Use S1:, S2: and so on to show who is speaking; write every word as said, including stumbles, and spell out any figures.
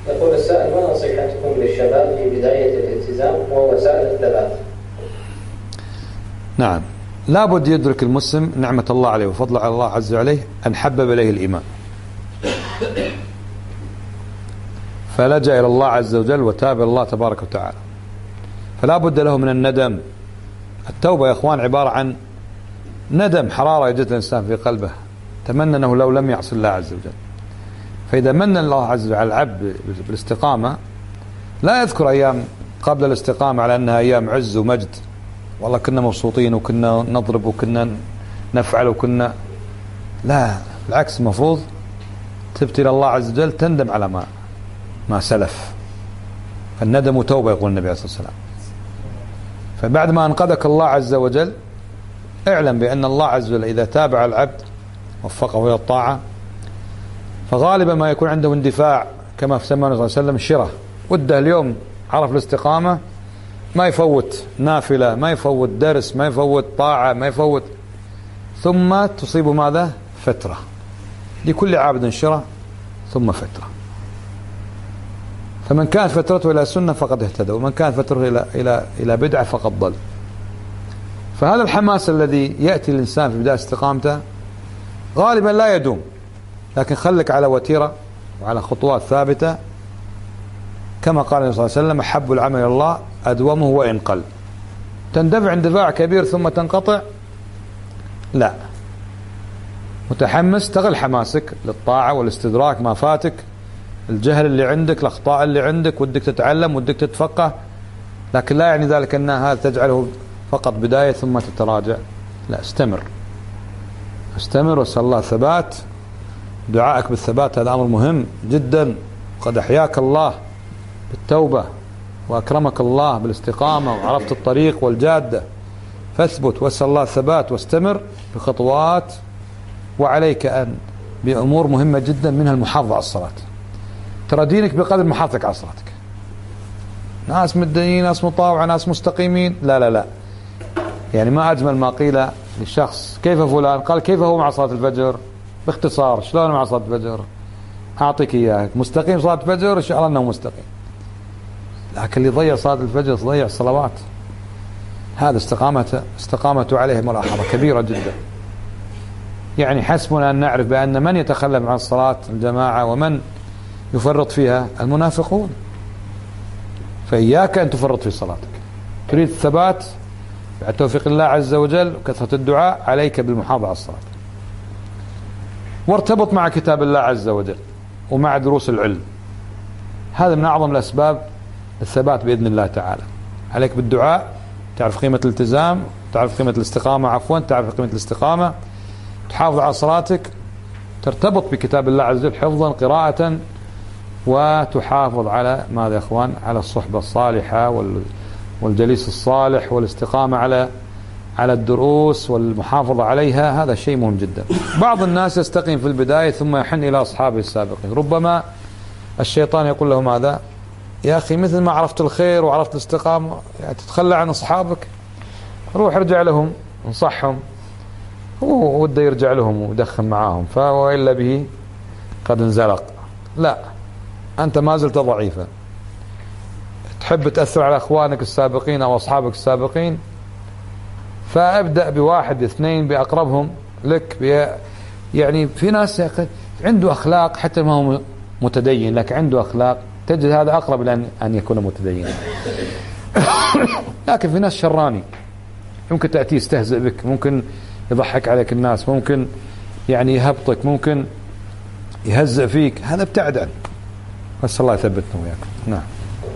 S1: يقول السائل: ما نصيحتكم للشباب في بداية الالتزام ووسائل الثبات؟
S2: نعم، لابد يدرك المسلم نعمة الله عليه وفضل على الله عز وجل أن حبب إليه الإيمان، فلجأ إلى الله عز وجل وتاب إلى الله تبارك وتعالى، فلا بد له من الندم. التوبة يا أخوان عبارة عن ندم، حرارة يجد الإنسان في قلبه، تمنى أنه لو لم يعصي الله عز وجل. فإذا من الله عز وجل على العبد بالاستقامة، لا يذكر أيام قبل الاستقامة على أنها أيام عز ومجد، والله كنا مبسوطين وكنا نضرب وكنا نفعل وكنا، لا، بالعكس، المفروض تبتي إلى الله عز وجل تندم على ما ما سلف. الندم توبة يقول النبي عليه الصلاة والسلام. فبعد ما أنقذك الله عز وجل اعلم بأن الله عز وجل إذا تابع العبد وفقه إلى الطاعة، فغالبا ما يكون عنده اندفاع، كما في سمى النبي صلى الله عليه وسلم الشرة، وده اليوم عرف الاستقامة ما يفوت نافلة، ما يفوت درس، ما يفوت طاعة، ما يفوت، ثم تصيب ماذا؟ فترة. لكل عابد شرة ثم فترة. فمن كانت فترته إلى سنة فقد اهتدى، ومن كانت فترته إلى إلى إلى بدعة فقد ضل. فهذا الحماس الذي يأتي الإنسان في بداية استقامته غالبا لا يدوم، لكن خلك على وتيرة وعلى خطوات ثابتة، كما قال النبي صلى الله عليه وسلم: أحب العمل إلى الله أدومه وإن قل. تندفع اندفاع كبير ثم تنقطع؟ لا، متحمس تغل حماسك للطاعة والاستدراك ما فاتك، الجهل اللي عندك، الأخطاء اللي عندك، ودك تتعلم ودك تتفقه، لكن لا يعني ذلك أن هذا تجعله فقط بداية ثم تتراجع. لا، استمر استمر واسأل الله الثبات. دعائك بالثبات هذا أمر مهم جدا. قد أحياك الله بالتوبة وأكرمك الله بالاستقامة وعرفت الطريق والجادة، فاثبت واسأل الله الثبات واستمر بخطوات. وعليك أن بأمور مهمة جدا، منها المحافظة على الصلاة. ترى دينك بقدر محافظك على صلاتك. ناس مدنيين، ناس مطاوعة، ناس مستقيمين، لا لا لا، يعني ما أجمل ما قيل للشخص: كيف فلان؟ قال: كيف هو مع صلاة الفجر؟ باختصار، شلون مع صلاة الفجر؟ أعطيك إياه مستقيم صلاة الفجر، إن شاء الله أنه مستقيم. لكن اللي ضيع صلاة الفجر ضيع الصلوات. هذا استقامته استقامته عليه ملاحظة كبيرة جدا. يعني حسبنا أن نعرف بأن من يتخلف عن الصلاة الجماعة ومن يفرط فيها المنافقون. فإياك أن تفرط في صلاتك. تريد الثبات بعد توفيق الله عز وجل وكثرة الدعاء، عليك بالمحافظة على الصلاة، وارتبط مع كتاب الله عز وجل ومع دروس العلم. هذا من أعظم الأسباب الثبات بإذن الله تعالى. عليك بالدعاء، تعرف قيمة الالتزام، تعرف قيمة الاستقامة، عفوا تعرف قيمة الاستقامة، تحافظ على صلاتك، ترتبط بكتاب الله عز وجل حفظا قراءة، وتحافظ على ماذا يا أخوان؟ على الصحبة الصالحة والجليس الصالح، والاستقامة على على الدروس والمحافظة عليها. هذا شيء مهم جدا. بعض الناس يستقيم في البداية ثم يحن إلى أصحابه السابقين، ربما الشيطان يقول له: ماذا يا أخي، مثل ما عرفت الخير وعرفت الاستقامة يعني تتخلى عن أصحابك؟ روح ارجع لهم انصحهم. هو وده يرجع لهم ودخل معاهم، فهو إلا به قد انزلق. لا، أنت ما زلت ضعيفا. تحب تأثر على أخوانك السابقين أو أصحابك السابقين، فابدأ بواحد اثنين بأقربهم لك. يعني في ناس عنده أخلاق حتى ما هو متدين، لكن عنده أخلاق تجد هذا أقرب لأن أن يكون متدينا. لكن في ناس شراني، ممكن تأتي يستهزئ بك، ممكن يضحك عليك الناس، ممكن يعني يهبطك، ممكن يهزئ فيك. هذا ابتعد عنه. بس الله يثبتنا وياكم. نعم.